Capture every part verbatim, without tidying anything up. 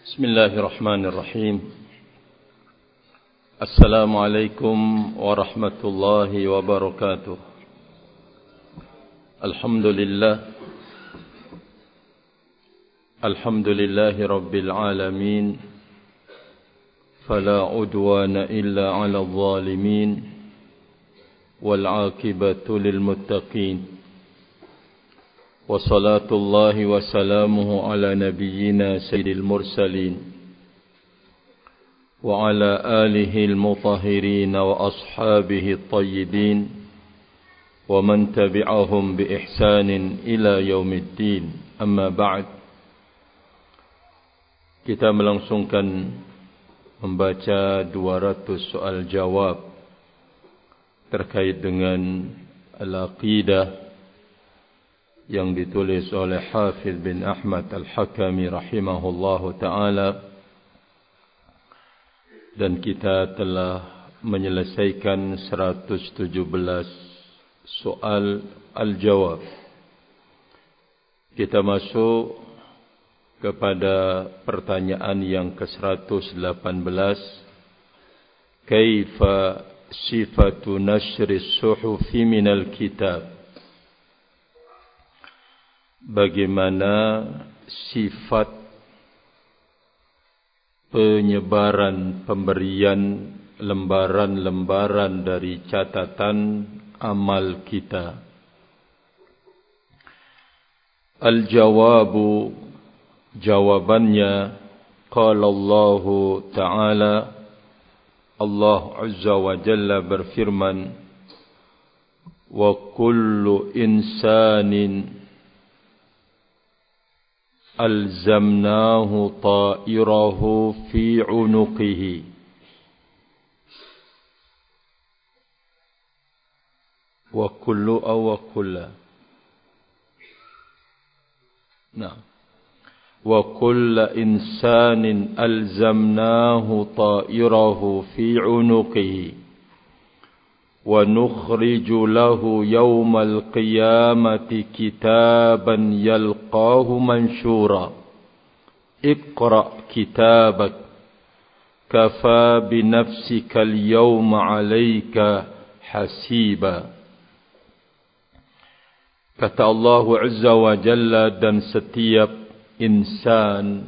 بسم الله الرحمن الرحيم. السلام عليكم ورحمة الله وبركاته. الحمد لله الحمد لله رب العالمين، فلا عدوان إلا على الظالمين، والعاقبة للمتقين، وصلاة الله وسلامه على نبينا سيد المرسلين وعلى آله المطهرين وأصحابه الطيبين ومن تبعهم بإحسان إلى يوم الدين. أما بعد, kita melangsungkan membaca dua ratus soal jawab terkait dengan al-aqidah yang ditulis oleh Hafidh bin Ahmad Al-Hakami rahimahullahu ta'ala, dan kita telah menyelesaikan seratus tujuh belas soal al-jawab. Kita masuk kepada pertanyaan yang ke seratus delapan belas. Kaifa sifatu nashri suhufi minal kitab? Bagaimana sifat penyebaran, pemberian lembaran-lembaran dari catatan amal kita? Al-jawabu, jawabannya, qala Allah Ta'ala, Allah Azza wa Jalla berfirman, wa kullu insanin alzamnahu ta'irahu fi unuqihi. Wa kullu aw wa kulla. Nah. Wa kulla insanin alzamnahu ta'irahu fi unuqihi. Wa nukhriju lahu yawmal qiyamati kitaban yalqahu manshura. Iqra' kitabak kafa binafsika al-yawma 'alayka hasiba. Kata Allah Azza wa Jalla, dan setiap insan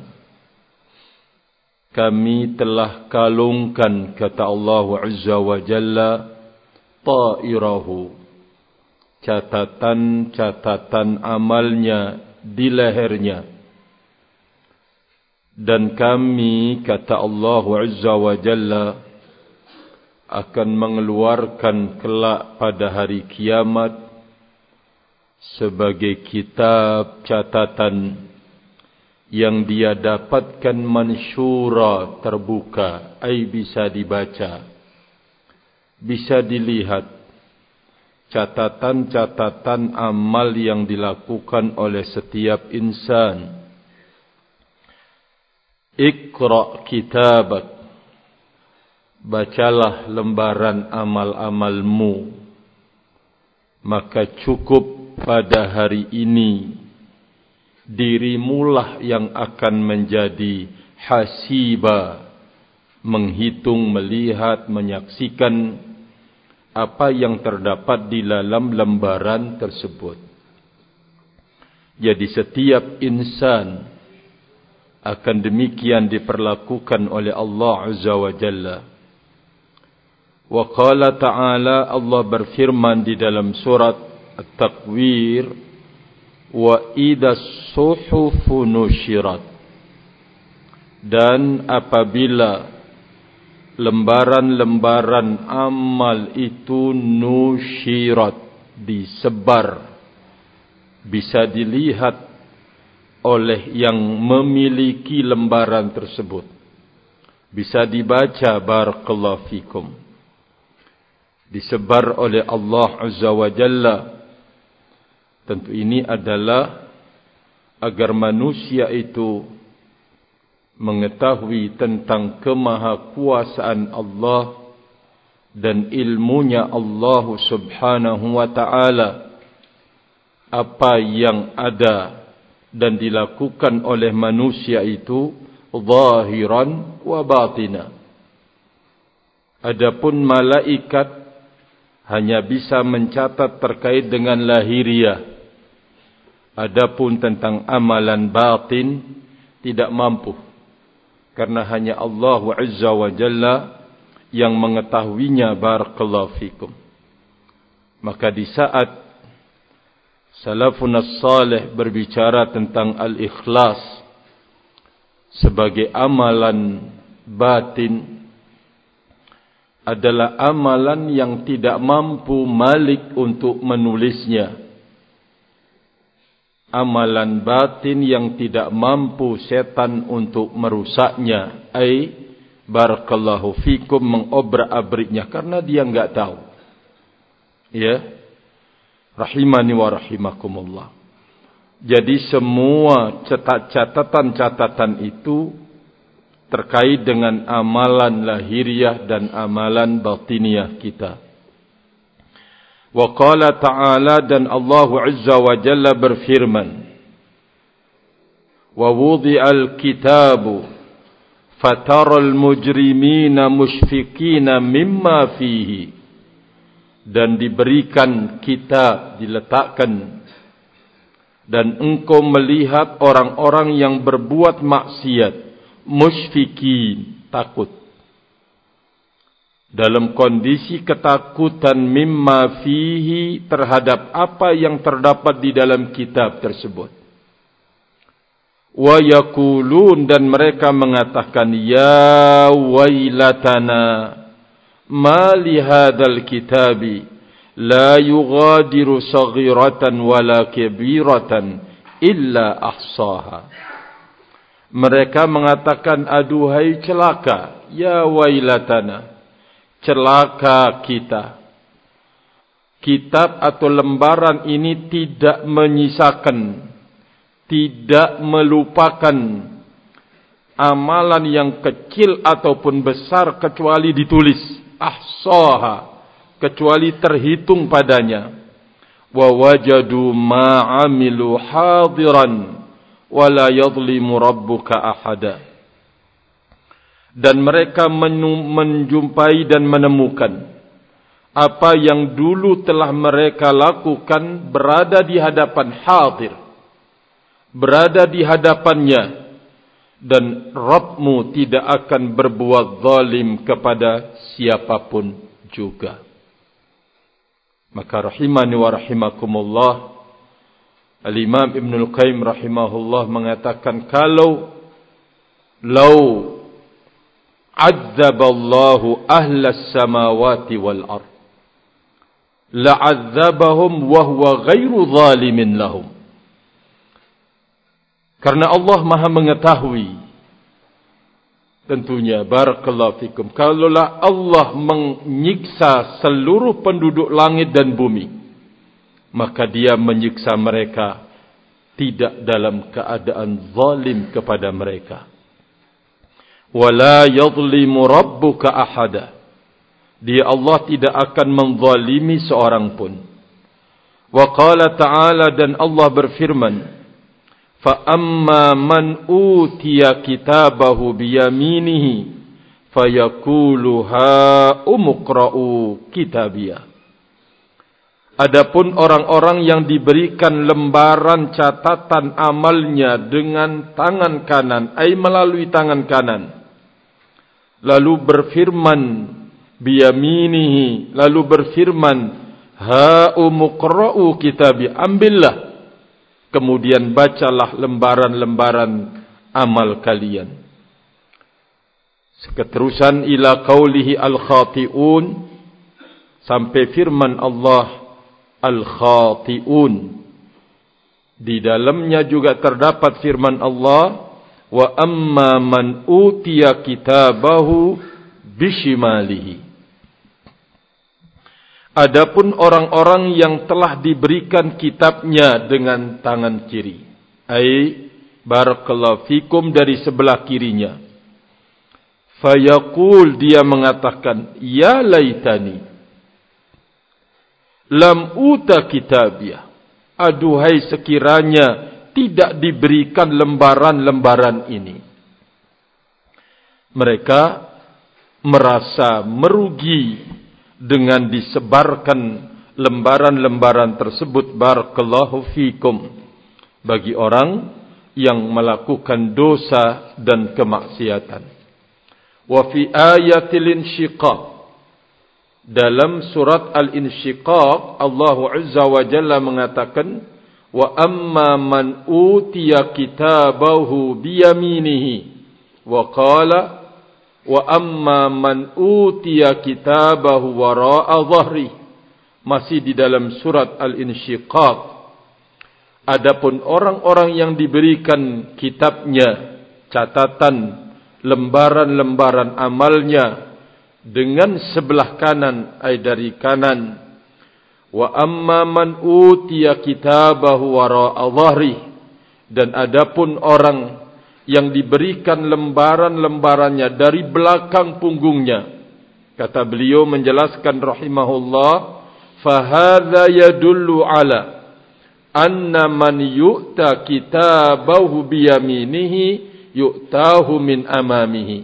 kami telah kalungkan, kata Allah Azza wa Jalla, ta'irahu, catatan-catatan amalnya di lehernya. Dan kami, kata Allah Azza wa Jalla, akan mengeluarkan kelak pada hari kiamat sebagai kitab catatan yang dia dapatkan mansyura, terbuka, ai bisa dibaca, bisa dilihat catatan-catatan amal yang dilakukan oleh setiap insan. Iqra' kitabak, bacalah lembaran amal-amalmu. Maka cukup pada hari ini dirimulah yang akan menjadi hasiba, menghitung, melihat, menyaksikan apa yang terdapat di dalam lembaran tersebut. Jadi setiap insan akan demikian diperlakukan oleh Allah Azza wa Jalla. Wa qala ta'ala, Allah berfirman di dalam surat At-Takwir, wa idas suhufu nusyirat, dan apabila lembaran-lembaran amal itu nusyirat, disebar, bisa dilihat oleh yang memiliki lembaran tersebut, bisa dibaca, barakallahu fikum, disebar oleh Allah Azza wa Jalla. Tentu ini adalah agar manusia itu mengetahui tentang kemahakuasaan Allah dan ilmunya Allah Subhanahu wa ta'ala, apa yang ada dan dilakukan oleh manusia itu zahiran wa batina. Adapun malaikat hanya bisa mencatat terkait dengan lahiriah. Adapun tentang amalan batin tidak mampu. Karena hanya Allah Azza wa Jalla yang mengetahuinya. Barakallahu fikum. Maka di saat salafun as-salih berbicara tentang al-ikhlas sebagai amalan batin, adalah amalan yang tidak mampu Malik untuk menulisnya. Amalan batin yang tidak mampu setan untuk merusaknya. Ai barakallahu fikum, mengobrak-abriknya, karena dia enggak tahu. Ya. Rahimani wa rahimakumullah. Jadi semua catatan-catatan itu terkait dengan amalan lahiriah dan amalan batiniah kita. Wa qala ta'ala, dan Allah Azza wa Jalla berfirman, wa wudi'al kitabu fataral mujrimina mushfikina mimma fihi, dan diberikan kitab, diletakkan, dan engkau melihat orang-orang yang berbuat maksiat musyfikin, takut, dalam kondisi ketakutan mimma fihi, terhadap apa yang terdapat di dalam kitab tersebut. Wa yaqulun, dan mereka mengatakan, ya wailatana ma li hadzal kitabi la yughadiru saghiratan wala kabiratan illa ahsaha. Mereka mengatakan, aduhai celaka, ya wailatana, celaka kita. Kitab atau lembaran ini tidak menyisakan, tidak melupakan amalan yang kecil ataupun besar kecuali ditulis. Ahsaha, kecuali terhitung padanya. Wa wajadu ma'amilu hadiran wala yadhlimu rabbuka ahada. Dan mereka menjumpai dan menemukan apa yang dulu telah mereka lakukan berada di hadapan hadir, berada di hadapannya, dan Rabbmu tidak akan berbuat zalim kepada siapapun juga. Maka rahimani wa rahimakumullah, Al-Imam Ibnul Qayyim rahimahullah mengatakan, kalau lau azzaballahu ahlas samawati wal ard la'azzabahum wa huwa ghairu zalimin lahum. Karena Allah Maha mengetahui, tentunya barakallahu fikum, kalaulah Allah menyiksa seluruh penduduk langit dan bumi, maka dia menyiksa mereka tidak dalam keadaan zalim kepada mereka. Wala yadhlimu rabbuka ahada. Dia Allah tidak akan menzalimi seorang pun. Wa qala ta'ala, dan Allah berfirman, fa amma man utiya kitabahu biyaminihi fayaqulu ha umqra'u kitabiyah. Adapun orang-orang yang diberikan lembaran catatan amalnya dengan tangan kanan, ai melalui tangan kanan, lalu berfirman biyaminihi, lalu berfirman ha umqra'u kitabiyah, ambillah, kemudian bacalah lembaran-lembaran amal kalian. Keterusan ila qaulihi al-khati'un, sampai firman Allah al-khati'un. Di dalamnya juga terdapat firman Allah, wa amma man utiya kitabahu bishimalihi. Adapun orang-orang yang telah diberikan kitabnya dengan tangan kiri, ai barakallahu fikum, dari sebelah kirinya, fayaqul, dia mengatakan, ya laitani lam uta kitabiyah, aduhai sekiranya tidak diberikan lembaran-lembaran ini. mereka merasa merugi dengan disebarkan lembaran-lembaran tersebut. Barakallahu fikum, bagi orang yang melakukan dosa dan kemaksiatan. Wa fi ayatil insyiqaq, dalam surat Al-Insyiqaq Allah Azza wa Jalla mengatakan, wa amma man utiya kitabahu biyaminihi wa qala wa amma man utiya kitabahu wara'a dhahri. Masih di dalam surat Al-Insyiqaq, adapun orang-orang yang diberikan kitabnya, catatan lembaran-lembaran amalnya dengan sebelah kanan, ay dari kanan. Wa amma man utiya kitabahu wara'a dhahri, dan adapun orang yang diberikan lembaran-lembarannya dari belakang punggungnya, kata beliau menjelaskan rahimahullah, fahadha yadullu ala anna man yu'ta kitabahu biyaminihi yu'tahu min amamihi.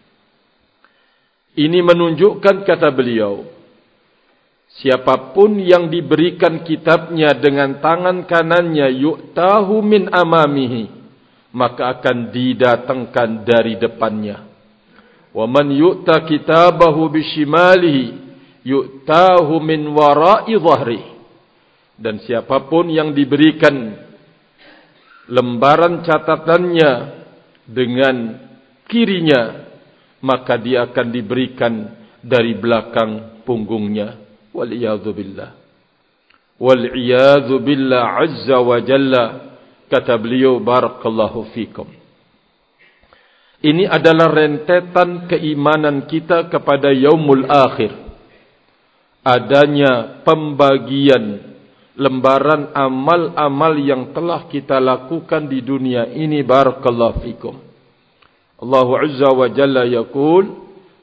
Ini menunjukkan, kata beliau, siapapun yang diberikan kitabnya dengan tangan kanannya, yu'tahu min amamihi, maka akan didatangkan dari depannya. Wa man yu'ta kitabahu bishimalihi yu'tahu min wara'i dhahri, dan siapapun yang diberikan lembaran catatannya dengan kirinya, maka dia akan diberikan dari belakang punggungnya. Wal'iyadzu billah. Wal'iyadzu billah azza wa jalla, kata beliau, barakallahu fikum. Ini adalah rentetan keimanan kita kepada yaumul akhir. Adanya pembagian lembaran amal-amal yang telah kita lakukan di dunia ini. Barakallahu fikum. Allah Azza wa Jalla yaqul,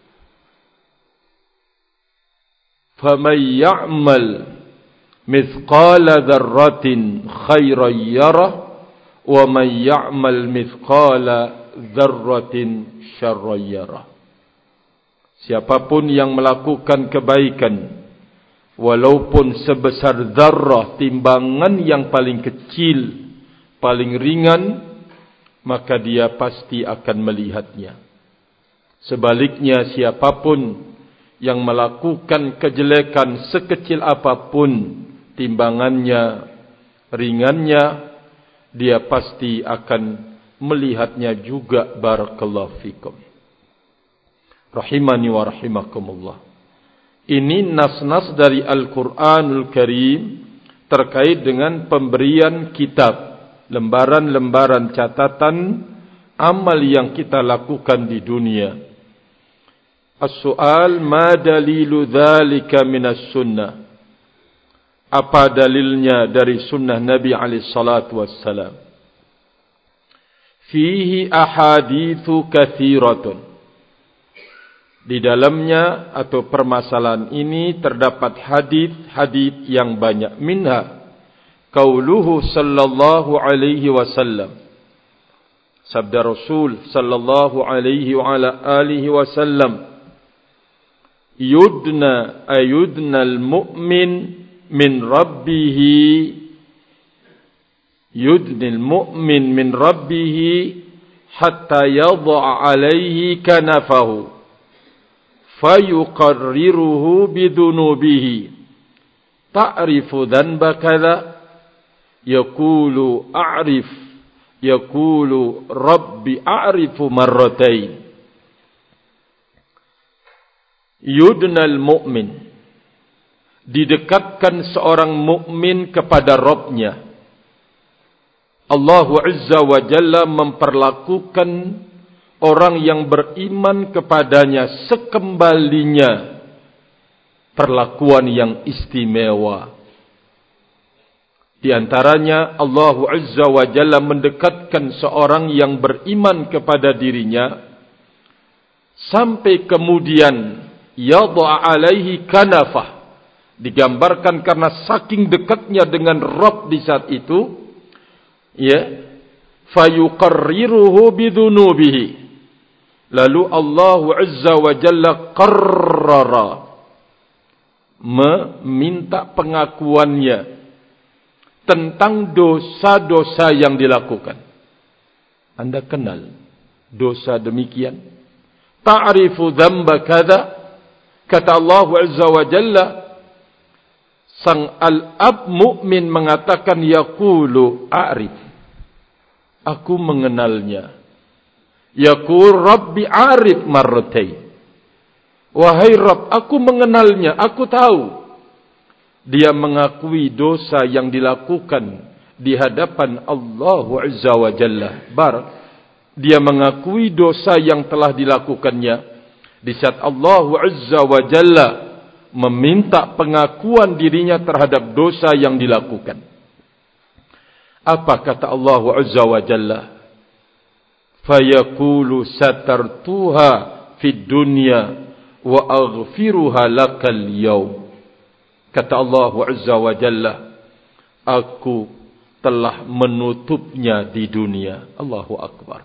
فَمَنْ يَعْمَلْ مِثْقَالَ ذَرَّةٍ خَيْرًا يَرَهُ وَمَنْ يَعْمَلْ مِثْقَالَ ذَرَّةٍ شَرًّا يَرَهُ. Siapapun yang melakukan kebaikan, walaupun sebesar zarrah, timbangan yang paling kecil, paling ringan, maka dia pasti akan melihatnya. Sebaliknya, siapapun yang melakukan kejelekan sekecil apapun timbangannya, ringannya, dia pasti akan melihatnya juga. Barakallahu fikum. Rahimani wa rahimakumullah. Ini nas-nas dari Al-Quranul Karim terkait dengan pemberian kitab, lembaran-lembaran catatan amal yang kita lakukan di dunia. As-su'al, ma dalilu dzalika minas sunnah? Apa dalilnya dari sunnah Nabi alaihi salatu wassalam? Fihi ahaditsu katsiratun. Di dalamnya atau permasalahan ini terdapat hadis-hadis yang banyak. Minha qauluhu sallallahu alaihi wasallam, sabda Rasul sallallahu alaihi wa ala alihi wasallam, yudna ayudna al-mu'min min rabbih, yudni al-mu'min min rabbih hatta yad'a alaihi kanafahu fayuqarriruhu bidunubihi, ta'rifu dhanba kadha, yaqulu a'rif, yaqulu rabbi a'rifu marratain. Yudnal mu'min, didekatkan seorang mukmin kepada Rabbnya. Allah Azza wa Jalla memperlakukan orang yang beriman kepadanya sekembalinya perlakuan yang istimewa. Di antaranya Allah Azza wa Jalla mendekatkan seorang yang beriman kepada dirinya sampai kemudian yadha alaihi kanafah, digambarkan karena saking dekatnya dengan Rabb di saat itu, ya, fayuqarriruhu bidunubihi, Lalu Allah Azza wa Jalla qarrara, meminta pengakuannya tentang dosa-dosa yang dilakukan. Anda kenal dosa demikian? Ta'rifu dzamba kadza? Kata Allah Azza wa Jalla, sang al-ab mukmin mengatakan, yaqulu a'rif, aku mengenalnya. Yaqul rabbi a'rif marratain, wahai Rabb, aku mengenalnya, aku tahu. Dia mengakui dosa yang dilakukan di hadapan Allah Azza wa Jalla. Bar, dia mengakui dosa yang telah dilakukannya di saat Allah Azza wa Jalla meminta pengakuan dirinya terhadap dosa yang dilakukan. Apa kata Allah Azza wa Jalla? Fayaqulu satartuha fid dunya wa aghfiruha lakal yaum. Kata Allah Azza wa Jalla, aku telah menutupnya di dunia. Allahu Akbar.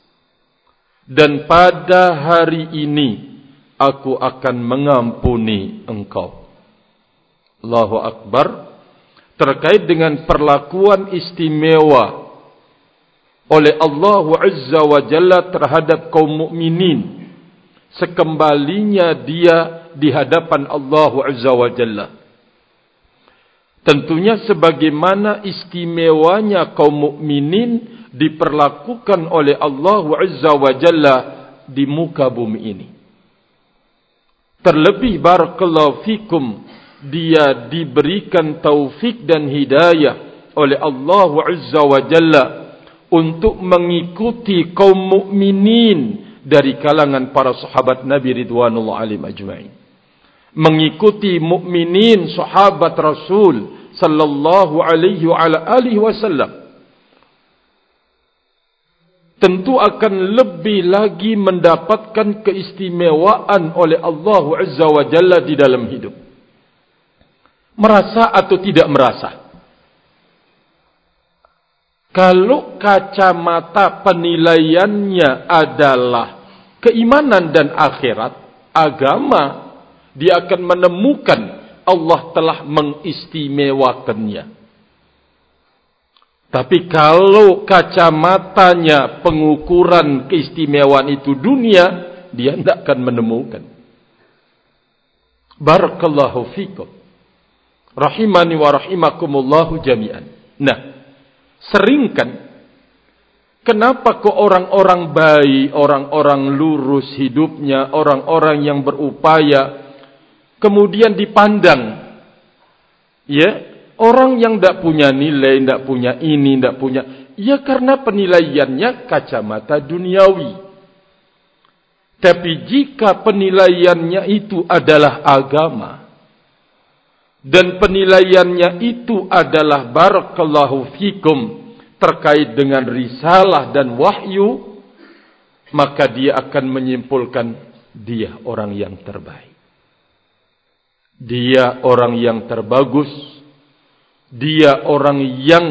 Dan pada hari ini aku akan mengampuni engkau. Allahu Akbar. Terkait dengan perlakuan istimewa oleh Allah Azza wa Jalla terhadap kaum mukminin sekembalinya dia di hadapan Allah Azza wa Jalla. Tentunya sebagaimana istimewanya kaum mukminin diperlakukan oleh Allah Azza wa Jalla di muka bumi ini. Terlebih barakallahu fikum, dia diberikan taufik dan hidayah oleh Allah Azza wa Jalla untuk mengikuti kaum mukminin dari kalangan para sahabat Nabi ridwanullah alaihim ajma'in. Mengikuti mukminin sahabat Rasul sallallahu alaihi wa ala alihi wasallam. Tentu akan lebih lagi mendapatkan keistimewaan oleh Allah Azza wa Jalla di dalam hidup. Merasa atau tidak merasa? Kalau kacamata penilaiannya adalah keimanan dan akhirat, agama, dia akan menemukan Allah telah mengistimewakannya. Tapi kalau kacamatanya pengukuran keistimewaan itu dunia, dia tidak akan menemukan. Barakallahu fikum. Rahimani wa rahimakumullahu jami'an. Nah, seringkan, kenapa kok orang-orang baik, orang-orang lurus hidupnya, orang-orang yang berupaya, kemudian dipandang, ya, orang yang tidak punya nilai, tidak punya ini, tidak punya, ya karena penilaiannya kacamata duniawi. Tapi jika penilaiannya itu adalah agama, dan penilaiannya itu adalah barakallahu fikum terkait dengan risalah dan wahyu, maka dia akan menyimpulkan dia orang yang terbaik. Dia orang yang terbagus. Dia orang yang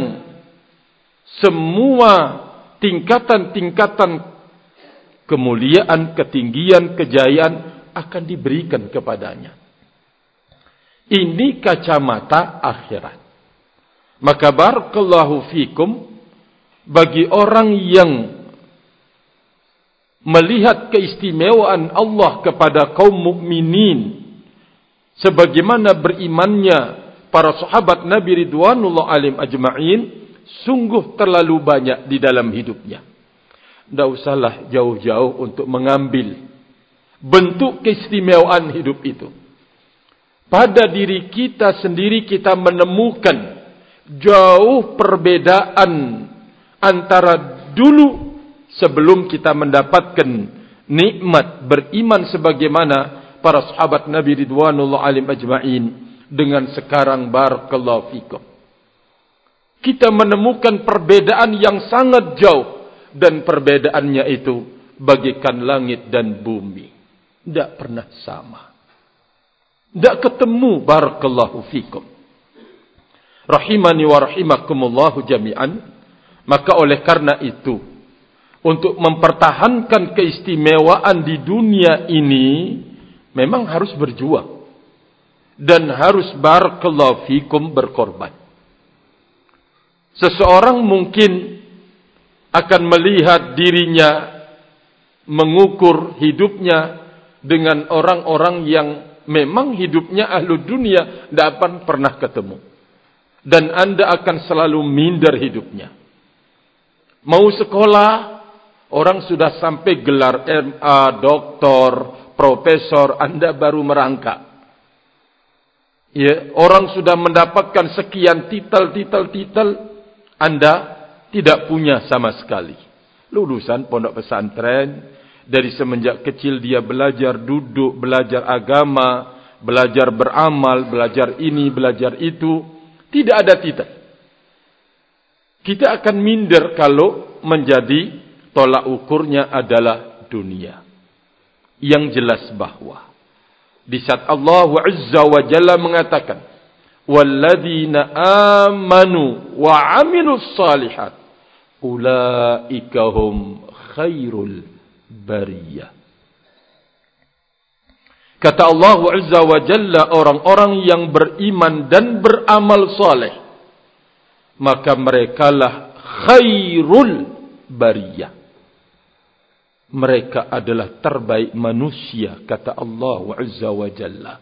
semua tingkatan-tingkatan kemuliaan, ketinggian, kejayaan akan diberikan kepadanya. Ini kacamata akhirat. Maka barakallahu fikum, bagi orang yang melihat keistimewaan Allah kepada kaum mukminin, sebagaimana berimannya para sahabat Nabi ridwanullah alaihim ajma'in, sungguh terlalu banyak di dalam hidupnya. Tidak usahlah jauh-jauh untuk mengambil bentuk keistimewaan hidup itu. Pada diri kita sendiri kita menemukan jauh perbedaan antara dulu sebelum kita mendapatkan nikmat beriman sebagaimana para sahabat Nabi ridwanullah alaihim ajma'in dengan sekarang barakallahu fikum. Kita menemukan perbedaan yang sangat jauh, dan perbedaannya itu bagaikan langit dan bumi. Tidak pernah sama. Tidak ketemu barakallahu fikum. Rahimani wa rahimakumullahu jami'an. Maka oleh karena itu, untuk mempertahankan keistimewaan di dunia ini memang harus berjuang dan harus barakallahu fikum berkorban. Seseorang mungkin akan melihat dirinya, mengukur hidupnya dengan orang-orang yang memang hidupnya ahlu dunia, tidak akan pernah ketemu. Dan anda akan selalu minder hidupnya. Mau sekolah, orang sudah sampai gelar M A, doktor, profesor, anda baru merangkak. Ya, orang sudah mendapatkan sekian titel-titel-titel, anda tidak punya sama sekali. Lulusan pondok pesantren, dari semenjak kecil dia belajar duduk, belajar agama, belajar beramal, belajar ini, belajar itu. Tidak ada titel. Kita akan minder kalau menjadi tolak ukurnya adalah dunia. Yang jelas bahwa di saat Allah Azza wa Jalla mengatakan, "Walladzina amanu wa 'amilus shalihat ulaika hum khairul bariyah." Kata Allah Azza wa Jalla, orang-orang yang beriman dan beramal saleh, maka merekalah khairul bariyah. Mereka adalah terbaik manusia, kata Allah Azza wa Jalla.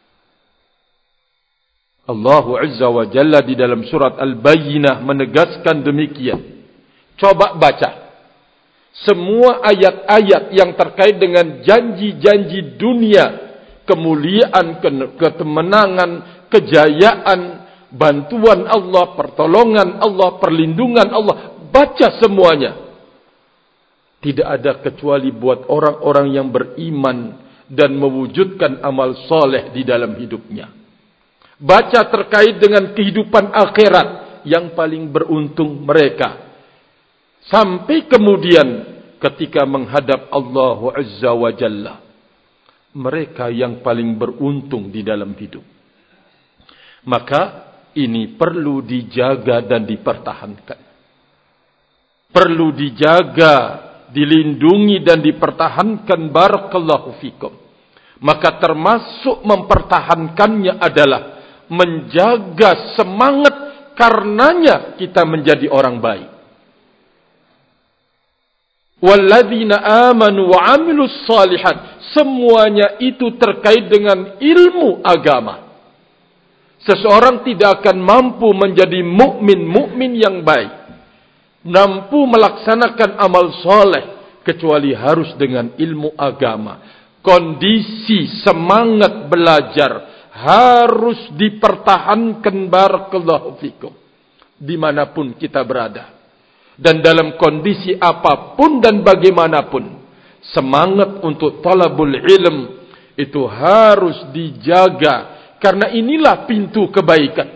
Allah Azza wa Jalla di dalam surat Al-Bayyinah menegaskan demikian. Coba baca semua ayat-ayat yang terkait dengan janji-janji dunia, kemuliaan, kemenangan, kejayaan, bantuan Allah, pertolongan Allah, perlindungan Allah. Baca semuanya. Tidak ada kecuali buat orang-orang yang beriman dan mewujudkan amal soleh di dalam hidupnya. Baca terkait dengan kehidupan akhirat, yang paling beruntung mereka. Sampai kemudian ketika menghadap Allah Azza wa Jalla, mereka yang paling beruntung di dalam hidup. Maka ini perlu dijaga dan dipertahankan. Perlu dijaga, dilindungi dan dipertahankan, barakallahu fikum. Maka termasuk mempertahankannya adalah menjaga semangat, karenanya kita menjadi orang baik. Walladzina amanu wa 'amilus shalihat, semuanya itu terkait dengan ilmu agama. Seseorang tidak akan mampu menjadi mukmin, mukmin yang baik, mampu melaksanakan amal soleh, kecuali harus dengan ilmu agama. Kondisi semangat belajar harus dipertahankan, barakallahu fikum, dimanapun kita berada. Dan dalam kondisi apapun dan bagaimanapun, semangat untuk talabul ilm itu harus dijaga, karena inilah pintu kebaikan.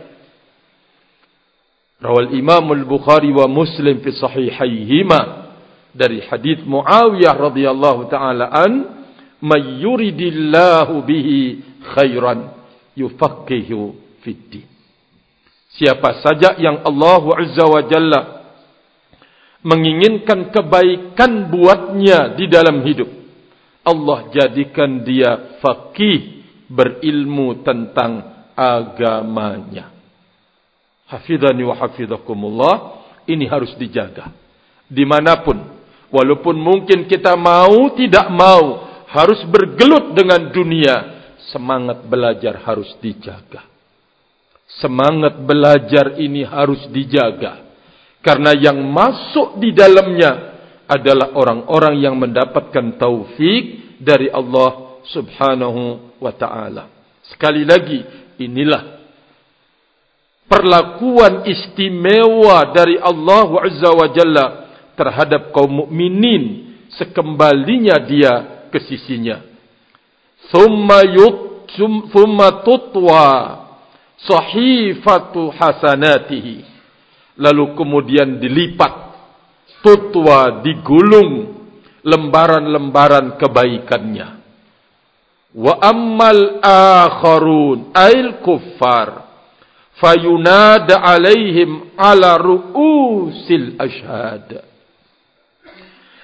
Rawal Imam Al-Bukhari wa Muslim fi sahihaihima dari hadis Muawiyah radhiyallahu taala an, "May yuridillahu bihi khairan yufaqihu fid din." Siapa saja yang Allah Azza wa Jalla menginginkan kebaikan buatnya di dalam hidup, Allah jadikan dia faqih, berilmu tentang agamanya. Hafidhani wa hafidhakumullah. Ini harus dijaga dimanapun. Walaupun mungkin kita mau tidak mau harus bergelut dengan dunia, semangat belajar harus dijaga. Semangat belajar ini harus dijaga, karena yang masuk di dalamnya adalah orang-orang yang mendapatkan taufik dari Allah Subhanahu wa ta'ala. Sekali lagi, inilah perlakuan istimewa dari Allah Azza wa Jalla terhadap kaum mukminin sekembalinya dia ke sisinya. Thumma yut thumma tutwa sahifatu hasanatihi, lalu kemudian dilipat, tutwa, digulung lembaran-lembaran kebaikannya. Wa ammal akharun ail kuffar fayunada alaihim ala ru'usil ashhad.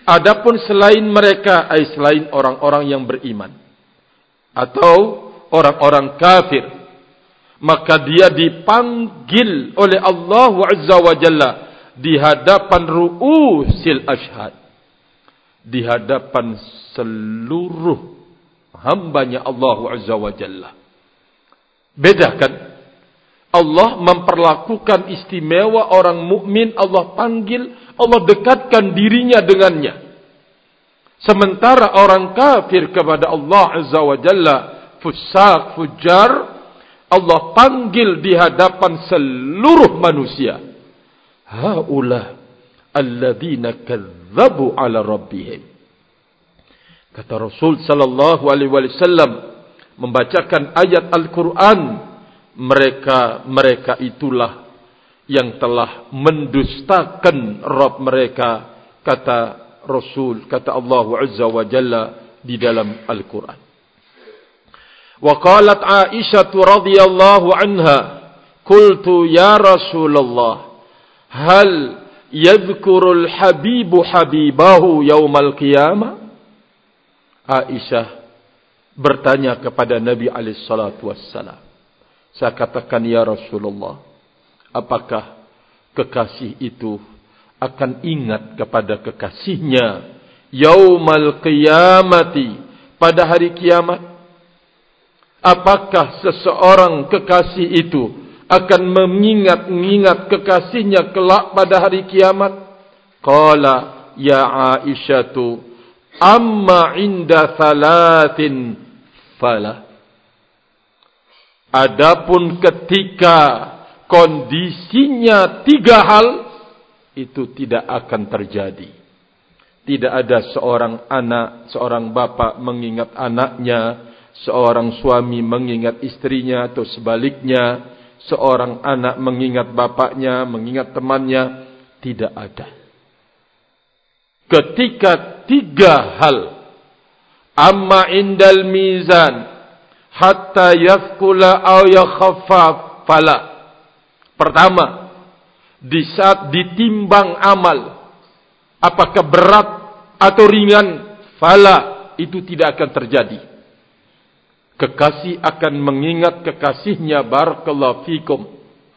Adapun selain mereka, ay selain orang-orang yang beriman atau orang-orang kafir, maka dia dipanggil oleh Allah Azza wa Jalla di hadapan ru'usil ashhad, di hadapan seluruh hambanya Allah Azza wa Jalla. Beda kan? Allah memperlakukan istimewa orang mukmin, Allah panggil, Allah dekatkan dirinya dengannya. Sementara orang kafir kepada Allah Azza wa Jalla, fusak, fujar, Allah panggil di hadapan seluruh manusia. Haula alladzina kadzabu ala rabbihim. Kata Rasul sallallahu alaihi wasallam membacakan ayat Al-Quran, mereka mereka itulah yang telah mendustakan Rabb mereka, kata Rasul, kata Allah Azza wa Jalla di dalam Al-Quran. Wa qalat Aisyah radhiyallahu anha, qultu ya Rasulullah, hal yadhkurul habibu habibahu yaumal qiyamah? Aisyah bertanya kepada Nabi alaihi salatu wassalam. Saya katakan, ya Rasulullah, apakah kekasih itu akan ingat kepada kekasihnya yaumal qiyamati, pada hari kiamat? Apakah seseorang kekasih itu akan mengingat-ingat kekasihnya kelak pada hari kiamat? Qala ya Aisyatu, amma inda thalathin fala. Adapun ketika kondisinya tiga hal, itu tidak akan terjadi. Tidak ada seorang anak, seorang bapa mengingat anaknya, seorang suami mengingat istrinya, atau sebaliknya, seorang anak mengingat bapaknya, mengingat temannya. Tidak ada. Ketika tiga hal, amma indal mizan hatta yafkula aw yakhaffa fala. Pertama, di saat ditimbang amal, apakah berat atau ringan, fala, itu tidak akan terjadi. Kekasih akan mengingat kekasihnya, barakallahu fikum.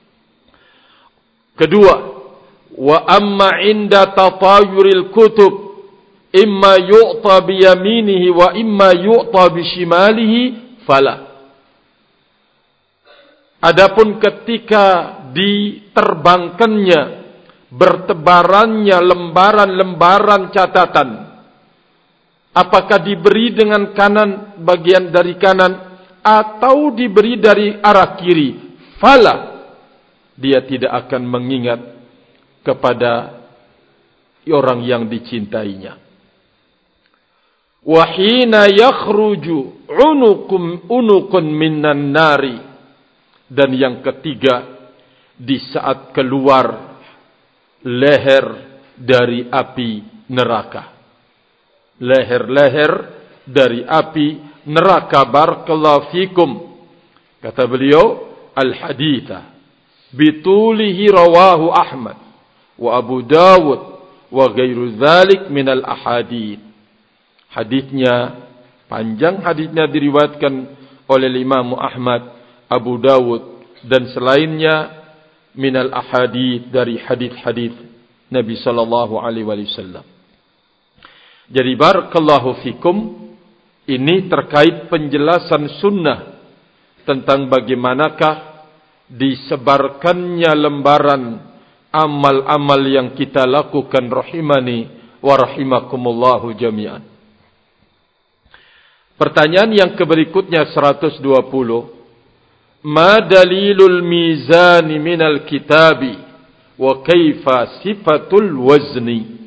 Kedua, wa amma inda tatayuril kutub, imma yu'ta biyaminihi wa imma yu'ta bishimalihi fala. Adapun ketika diterbangkannya, bertebarannya lembaran-lembaran catatan, apakah diberi dengan kanan, bagian dari kanan, atau diberi dari arah kiri, fala, dia tidak akan mengingat kepada orang yang dicintainya. Wahina yakhruju unukum unukun minan nari. Dan yang ketiga, di saat keluar leher dari api neraka. Leher-leher dari api neraka, barakallahu fikum. Kata beliau, al-haditha bitulihi rawahu Ahmad wa Abu Dawud wa ghairu dzalik minal ahadits. Hadisnya panjang, hadisnya diriwayatkan oleh Imam Ahmad, Abu Dawud dan selainnya minal ahadits, dari hadis-hadis Nabi sallallahu alaihi wasallam. Jadi barakallahu fikum, ini terkait penjelasan sunnah tentang bagaimanakah disebarkannya lembaran amal-amal yang kita lakukan, rahimani wa rahimakumullahu jami'an. Pertanyaan yang berikutnya seratus dua puluh. Ma dalilul mizani minal kitabi wa kaifa sifatul wazni?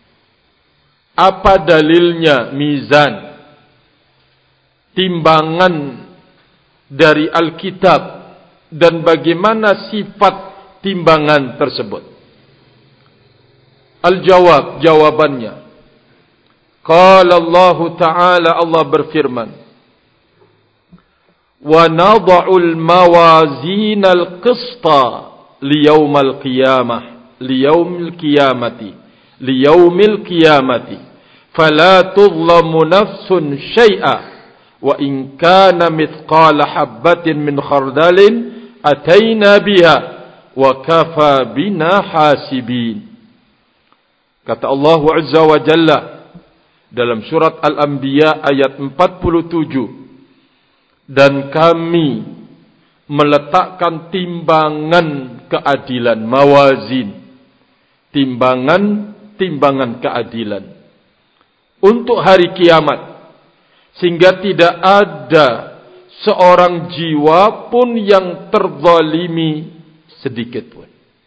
Apa dalilnya mizan, timbangan dari Alkitab, dan bagaimana sifat timbangan tersebut? Al-jawab, jawabannya, qala Allah Ta'ala, Allah berfirman, wa nada'ul mawazinal qista liyaumal qiyamah, liyaumil qiyamati, liyaumil qiyamati, fala tuzlamu nafsun syai'a wa in kana mithqala habbatin min khardalin ataina biha wa kafa bina hasibin. Kata Allah Azza wa Jalla dalam surat Al-Anbiya ayat empat puluh tujuh, dan kami meletakkan timbangan keadilan, mawazin, timbangan timbangan keadilan untuk hari kiamat, sehingga tidak ada seorang jiwa pun yang terzalimi sedikit pun.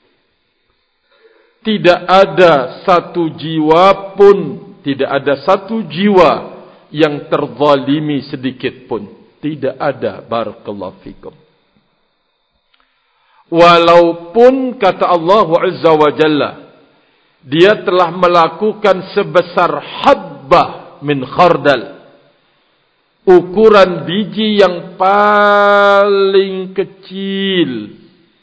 Tidak ada satu jiwa pun, tidak ada satu jiwa yang terzalimi sedikit pun. Tidak ada, barakallahu fikum. Walaupun kata Allah Azza wa Jalla, dia telah melakukan sebesar habbah min khardal, ukuran biji yang paling kecil,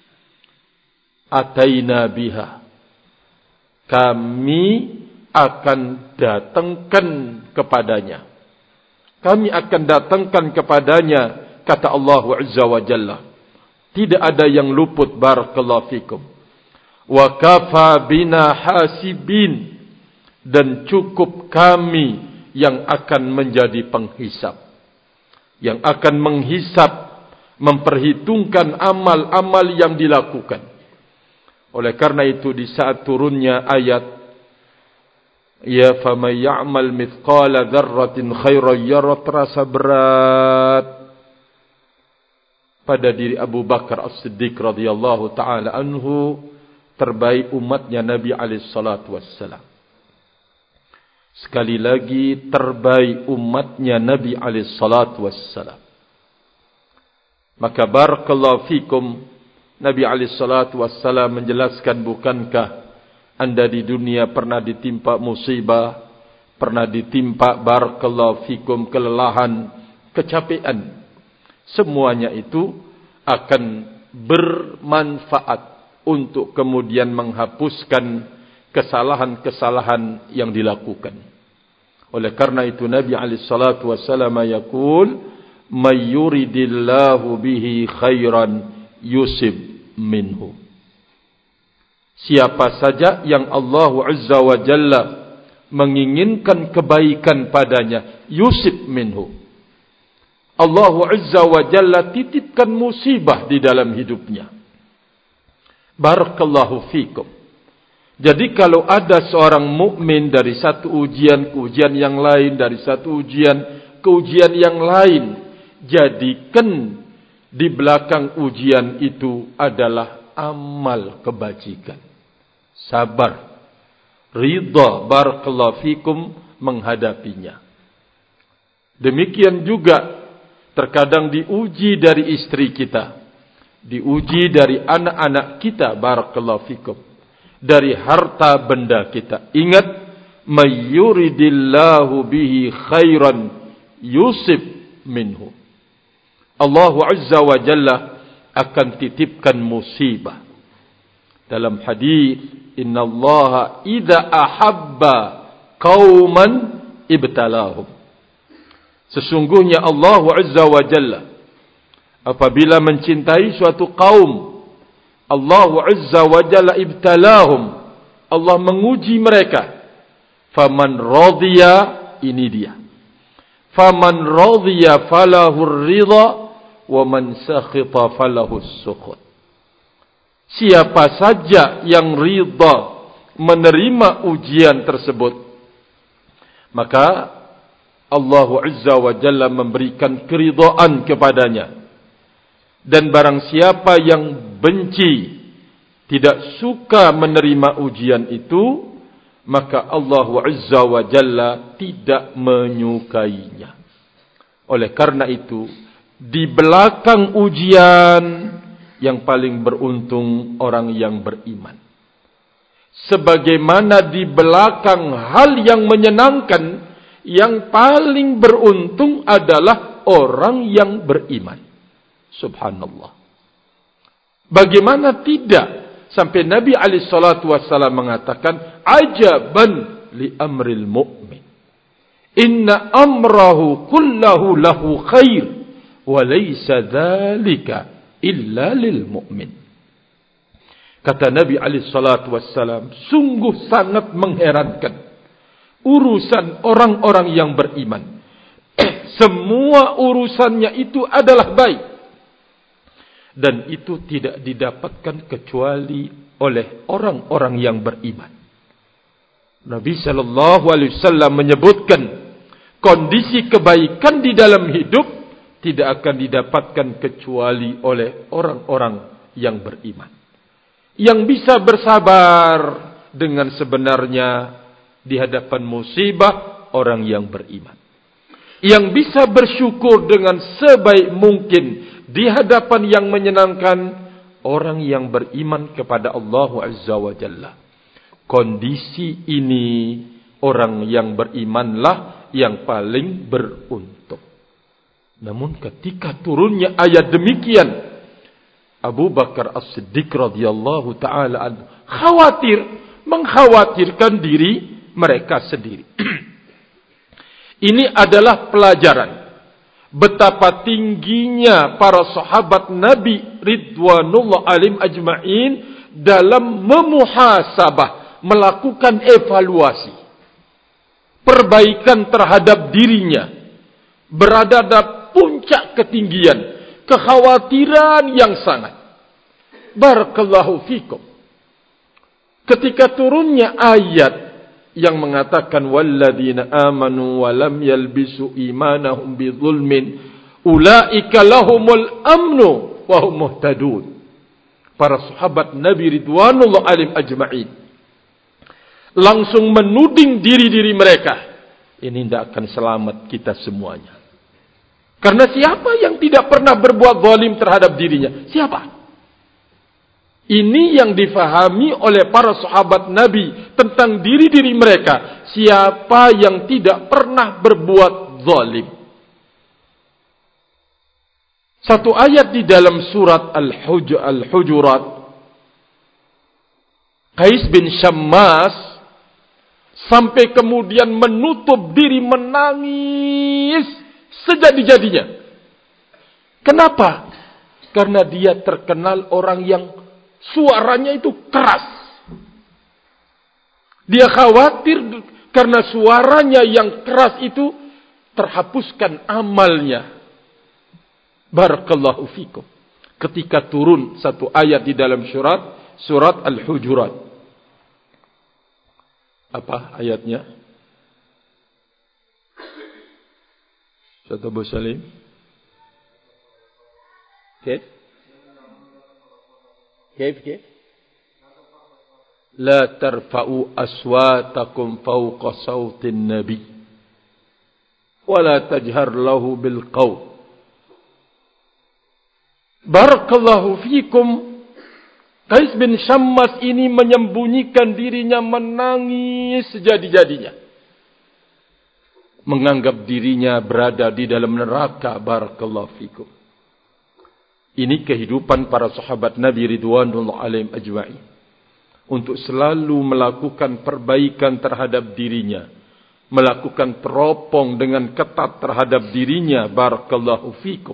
ataina biha, kami akan datangkan kepadanya. Kami akan datangkan kepadanya, kata Allah Azza wa Jalla. Tidak ada yang luput, barakallahu fikum. Wa kafa bina hasibin, dan cukup kami yang akan menjadi penghisap, yang akan menghisap, memperhitungkan amal-amal yang dilakukan. Oleh karena itu di saat turunnya ayat ya faman ya'mal mithqala dzarratin khairan yarah, terasa berat pada diri Abu Bakar As-Siddiq radhiyallahu taala anhu, terbaik umatnya Nabi alaihi salatu wassalam. Sekali lagi, terbaik umatnya Nabi alaihi salatu wassalam. Maka barakallahu fikum, Nabi alaihi salatu wassalam menjelaskan, bukankah anda di dunia pernah ditimpa musibah, pernah ditimpa barakallahu fikum kelelahan, kecapean. Semuanya itu akan bermanfaat untuk kemudian menghapuskan kesalahan-kesalahan yang dilakukan. Oleh karena itu Nabi alaihi salatu wassalam yaqul, may yuridillahu bihi khairan yusib minhu. Siapa saja yang Allah Azza wa Jalla menginginkan kebaikan padanya, yusib minhu, Allah Azza wa Jalla titipkan musibah di dalam hidupnya. Barakallahu fikum. Jadi kalau ada seorang mukmin dari satu ujian ke ujian yang lain, dari satu ujian ke ujian yang lain, jadikan di belakang ujian itu adalah amal kebajikan, sabar, ridha, barakallahu fikum, menghadapinya. Demikian juga terkadang diuji dari istri kita, diuji dari anak-anak kita, barakallahu fikum, dari harta benda kita. Ingat, may yuridillahu bihi khairan yusib minhu. Allah Azza wa Jalla akan titipkan musibah. Dalam hadis, innallaha idza ahabba qauman ibtalahum. Sesungguhnya Allah Azza wa Jalla apabila mencintai suatu kaum, Allah Azza wa Jalla ibtalahum, Allah menguji mereka. Faman radhiya, ini dia. Faman radhiya falahur ridha, wa man sakhita falahus sukhut. Siapa saja yang ridha menerima ujian tersebut, maka Allah Azza wa Jalla memberikan keridhaan kepadanya. Dan barang siapa yang benci, tidak suka menerima ujian itu, maka Allah Azza wa Jalla tidak menyukainya. Oleh karena itu, di belakang ujian yang paling beruntung orang yang beriman. Sebagaimana di belakang hal yang menyenangkan, yang paling beruntung adalah orang yang beriman. Subhanallah. Bagaimana tidak, sampai Nabi alaihi salatu wassalam mengatakan, ajaban li amril mu'min. Inna amrahu kullahu lahu khair wa laysa dzalika illa lil mu'min. Kata Nabi alaihi salatu wassalam, sungguh sangat mengherankan urusan orang-orang yang beriman. Semua urusannya itu adalah baik. Dan itu tidak didapatkan kecuali oleh orang-orang yang beriman. Nabi sallallahu alaihi wasallam menyebutkan kondisi kebaikan di dalam hidup tidak akan didapatkan kecuali oleh orang-orang yang beriman. Yang bisa bersabar dengan sebenarnya di hadapan musibah, orang yang beriman. Yang bisa bersyukur dengan sebaik mungkin di hadapan yang menyenangkan, orang yang beriman kepada Allah Azza wa Jalla. Kondisi ini, orang yang berimanlah yang paling beruntung. Namun ketika turunnya ayat demikian, Abu Bakar As-Siddiq radhiyallahu ta'ala anhu khawatir, mengkhawatirkan diri mereka sendiri. Ini adalah pelajaran betapa tingginya para sahabat Nabi ridwanullah alim ajma'in dalam memuhasabah, melakukan evaluasi, perbaikan terhadap dirinya, berada pada puncak ketinggian, kekhawatiran yang sangat. Barakallahu fikum. Ketika turunnya ayat yang mengatakan walladzina amanu wa lam yalbisu imanahum bidzulmin ulaika lahumul amnu wa hum muhtadun. Para sahabat Nabi ridwanullah alim ajma'in langsung menuding diri-diri mereka, ini tidak akan selamat kita semuanya. Karena siapa yang tidak pernah berbuat zalim terhadap dirinya? Siapa? Ini yang difahami oleh para sahabat Nabi tentang diri-diri mereka. Siapa yang tidak pernah berbuat zalim? Satu ayat di dalam surat Al-Hujurat, Qais bin Syammas sampai kemudian menutup diri menangis sejadi-jadinya. Kenapa? Karena dia terkenal orang yang suaranya itu keras. Dia khawatir karena suaranya yang keras itu terhapuskan amalnya. Barakallahu fikum. Ketika turun satu ayat di dalam surat surat Al-Hujurat. Apa ayatnya? Ustaz Abu Salim. Kif? Kif kif? La tarfa'u aswatakum fawqa sawtin nabi wa la tajhar lahu bil qawl. Barakallahu fikum. Qais bin Syammas ini menyembunyikan dirinya, menangis sejadi-jadinya, menganggap dirinya berada di dalam neraka. Barakallahu fikum. Ini kehidupan para sahabat Nabi ridwanullah alaihim ajma'in, untuk selalu melakukan perbaikan terhadap dirinya, melakukan teropong dengan ketat terhadap dirinya. Barakallahu fikum.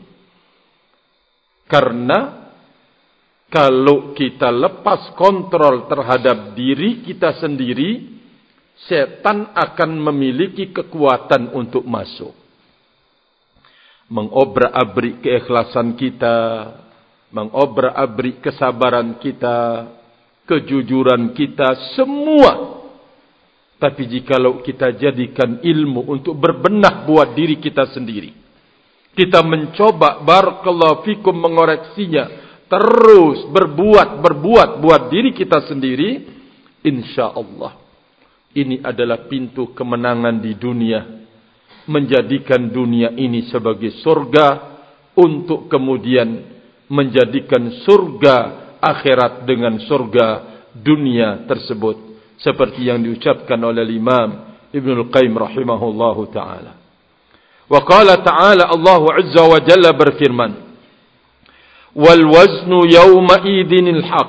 Karena kalau kita lepas kontrol terhadap diri kita sendiri, setan akan memiliki kekuatan untuk masuk, mengobrak-abrik keikhlasan kita, mengobrak-abrik kesabaran kita, kejujuran kita, semua. Tapi jikalau kita jadikan ilmu untuk berbenah buat diri kita sendiri, kita mencoba barakallahu fikum mengoreksinya, terus berbuat, berbuat buat diri kita sendiri, insyaAllah ini adalah pintu kemenangan di dunia, menjadikan dunia ini sebagai surga, untuk kemudian menjadikan surga akhirat dengan surga dunia tersebut, seperti yang diucapkan oleh Imam Ibnul Qayyim rahimahullahu ta'ala. Wa qala ta'ala, Allah Azza wa Jalla berfirman, wal waznu yawma idinil haq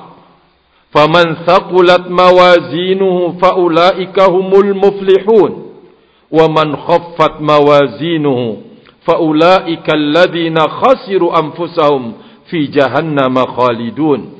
faman thaqulat mawazinuhu faulaika humul muflihun Wa man khaffat mawazinuhu faulaika alladziina khasiru anfusahum fi jahannam khalidun.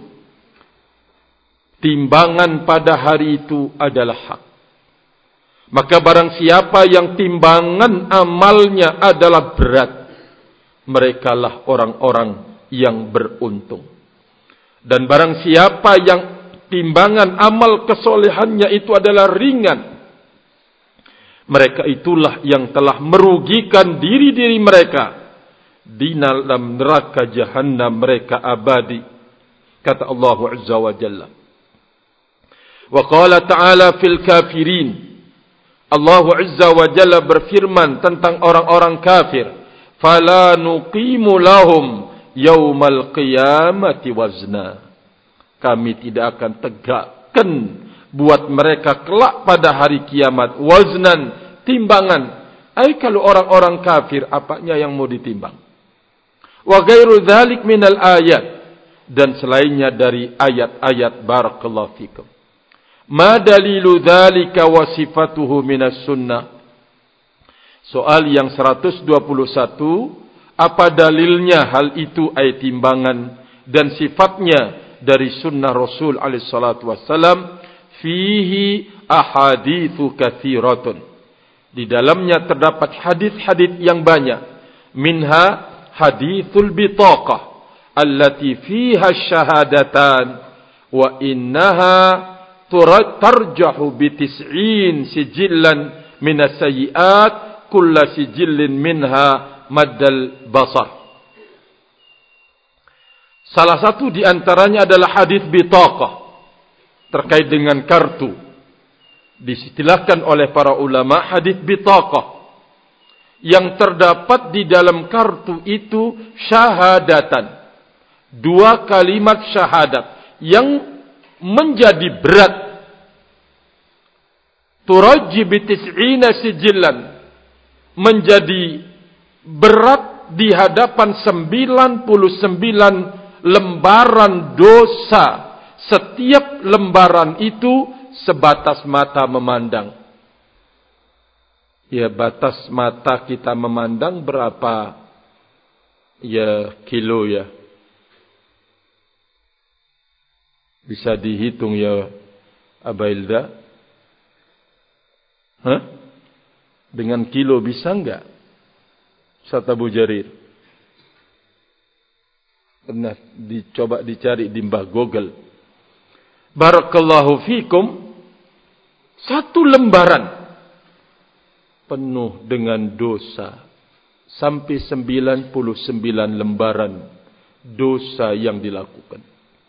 Timbangan pada hari itu adalah hak. Maka barang siapa yang timbangan amalnya adalah berat, merekalah orang-orang yang beruntung. Dan barang siapa yang timbangan amal kesolehannya itu adalah ringan, mereka itulah yang telah merugikan diri-diri mereka di dalam neraka jahannam mereka abadi. Kata Allah Azza wa Jalla. Wa qala ta'ala fil kafirin. Allah Azza wa Jalla berfirman tentang orang-orang kafir. Fala nuqimu lahum yaumal qiyamati wazna. Kami tidak akan tegakkan buat mereka kelak pada hari kiamat waznan, timbangan. Ai kalau orang-orang kafir apanya yang mau ditimbang? Wa ghairu dzalik minal ayat, dan selainnya dari ayat-ayat. Barakallahu fikum. Ma dalilu dzalika wa sifatuhu minas sunnah. Soal yang seratus dua puluh satu, apa dalilnya hal itu ay timbangan dan sifatnya dari sunnah Rasul alaihi salatu wassalam? Fihi ahaditsu katsiratun. Di dalamnya terdapat hadis-hadis yang banyak. Minha haditsul bitaqah allati fiha syahadatan wa innaha tarjahu bi tis'in sijillan min as-sayyi'at kulla sijillin minha maddal basar. Salah satu di antaranya adalah hadis bitaqah terkait dengan kartu. Disistilahkan oleh para ulama hadis bitaqah. Yang terdapat di dalam kartu itu syahadatan. Dua kalimat syahadat yang menjadi berat. Turajji bitis'ina sijillan. Menjadi berat di hadapan sembilan puluh sembilan lembaran dosa. Setiap lembaran itu sebatas mata memandang. Ya, batas mata kita memandang berapa ya kilo ya? Bisa dihitung ya Abailda? Hah? Dengan kilo bisa enggak? Ustaz Abu Jarir. Pernah dicoba dicari di mbah Google. Barakallahu fikum. Satu lembaran penuh dengan dosa. Sampai sembilan puluh sembilan lembaran dosa yang dilakukan.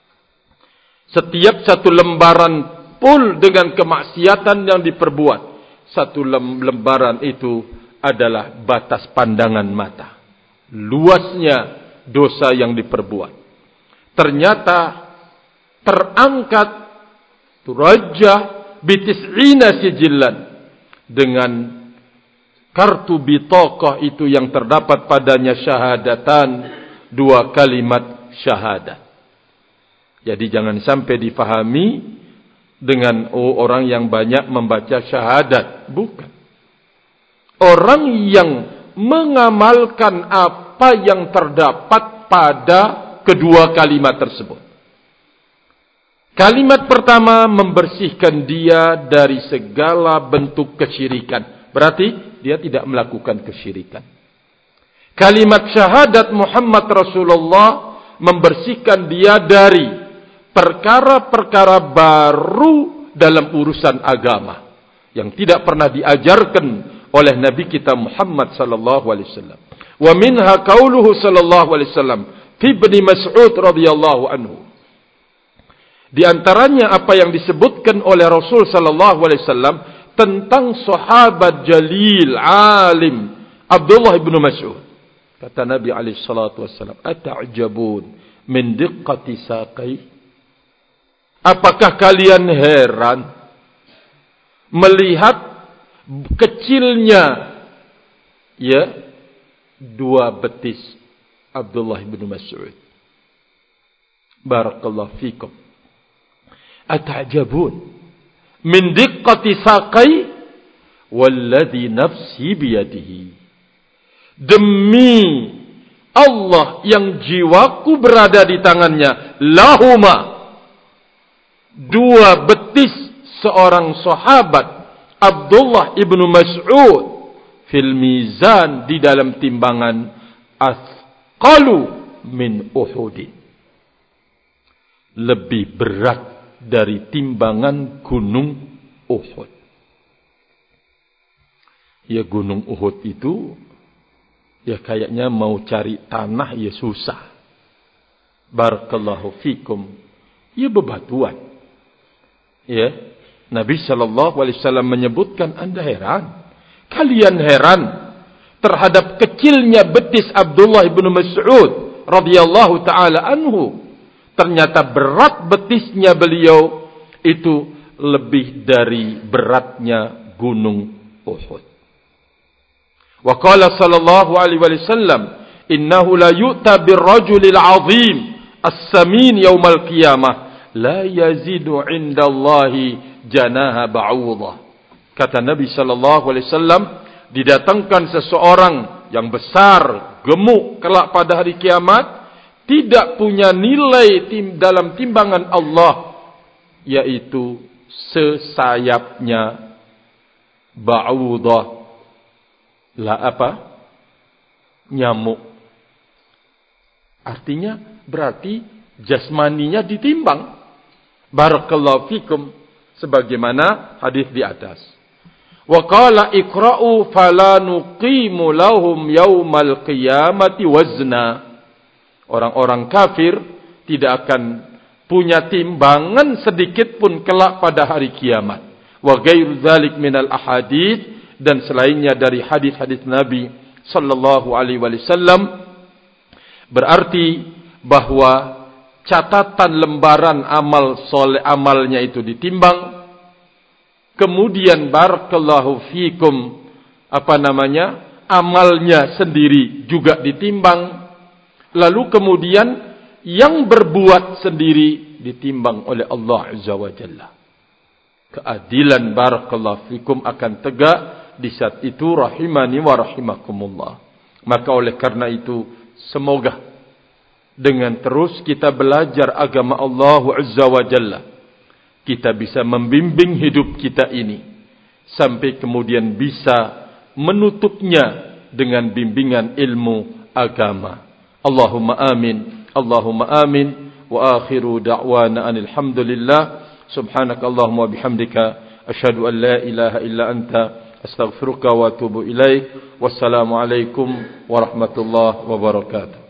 Setiap satu lembaran full dengan kemaksiatan yang diperbuat. Satu lembaran itu adalah batas pandangan mata. Luasnya dosa yang diperbuat. Ternyata terangkat turajjah bitis'ina sijillan dengan kartu bitaqah itu yang terdapat padanya syahadatan, dua kalimat syahadat. Jadi jangan sampai difahami dengan oh, orang yang banyak membaca syahadat. Bukan. Orang yang mengamalkan apa yang terdapat pada kedua kalimat tersebut. Kalimat pertama membersihkan dia dari segala bentuk kesyirikan. Berarti dia tidak melakukan kesyirikan. Kalimat syahadat Muhammad Rasulullah membersihkan dia dari perkara-perkara baru dalam urusan agama yang tidak pernah diajarkan oleh Nabi kita Muhammad sallallahu alaihi wasallam. Wa minha qauluhu sallallahu alaihi wasallam fi Ibnu Mas'ud radhiyallahu anhu. Di antaranya apa yang disebutkan oleh Rasul sallallahu alaihi wasallam tentang sahabat jalil alim Abdullah bin Mas'ud. Kata Nabi alaihi salatu wasallam, "Ata'jabun min diqqati saqai?" Apakah kalian heran melihat kecilnya ya dua betis Abdullah bin Mas'ud? Barakallahu fikum. Ata'jabun min diqqati saqai walladzi nafsi biyadihi, demi Allah yang jiwaku berada di tangannya, lahuma, dua betis seorang sahabat Abdullah ibnu Mas'ud, fil mizan, di dalam timbangan, asqalu min Uhud, lebih berat dari timbangan gunung Uhud. Ya, gunung Uhud itu ya kayaknya mau cari tanah ya susah. Barakallahu fikum. Ya bebatuan. Ya, Nabi sallallahu alaihi wasallam menyebutkan, Anda heran, kalian heran terhadap kecilnya betis Abdullah ibnu Mas'ud radhiyallahu taala anhu. Ternyata berat betisnya beliau itu lebih dari beratnya gunung Uhud. Wa qala sallallahu alaihi wasallam, innahu la yu'ta birrajulil 'azim as-samin yaumal qiyamah la yazidu 'indallahi janaha ba'udah. Kata Nabi sallallahu alaihi wasallam, didatangkan seseorang yang besar, gemuk kelak pada hari kiamat, tidak punya nilai tim dalam timbangan Allah, yaitu sesayapnya ba'udah, lah apa? Nyamuk. Artinya berarti jasmaninya ditimbang. Barakallahu fikum, sebagaimana hadis di atas. Wa qala iqra'u fala nuqimu lahum yaumal qiyamati wazna. Orang-orang kafir tidak akan punya timbangan sedikit pun kelak pada hari kiamat. Wa ghairu dzalik minal ahadits, dan selainnya dari hadis-hadis Nabi sallallahu alaihi wasallam, berarti bahwa catatan lembaran amal soleh, amalnya itu ditimbang. Kemudian barakallahu fikum, apa namanya, amalnya sendiri juga ditimbang. Lalu kemudian yang berbuat sendiri ditimbang oleh Allah Azza wa Jalla. Keadilan barakallahu fikum akan tegak di saat itu, rahimani wa rahimakumullah. Maka oleh karena itu, semoga dengan terus kita belajar agama Allah Azza wa Jalla, kita bisa membimbing hidup kita ini sampai kemudian bisa menutupnya dengan bimbingan ilmu agama. Allahumma amin, Allahumma amin. Wa akhiru da'wana anil hamdulillah. Subhanaka Allahumma bihamdika, asyhadu an la ilaha illa anta, astaghfiruka wa atubu ilaik. Wassalamu alaikum warahmatullahi wabarakatuh.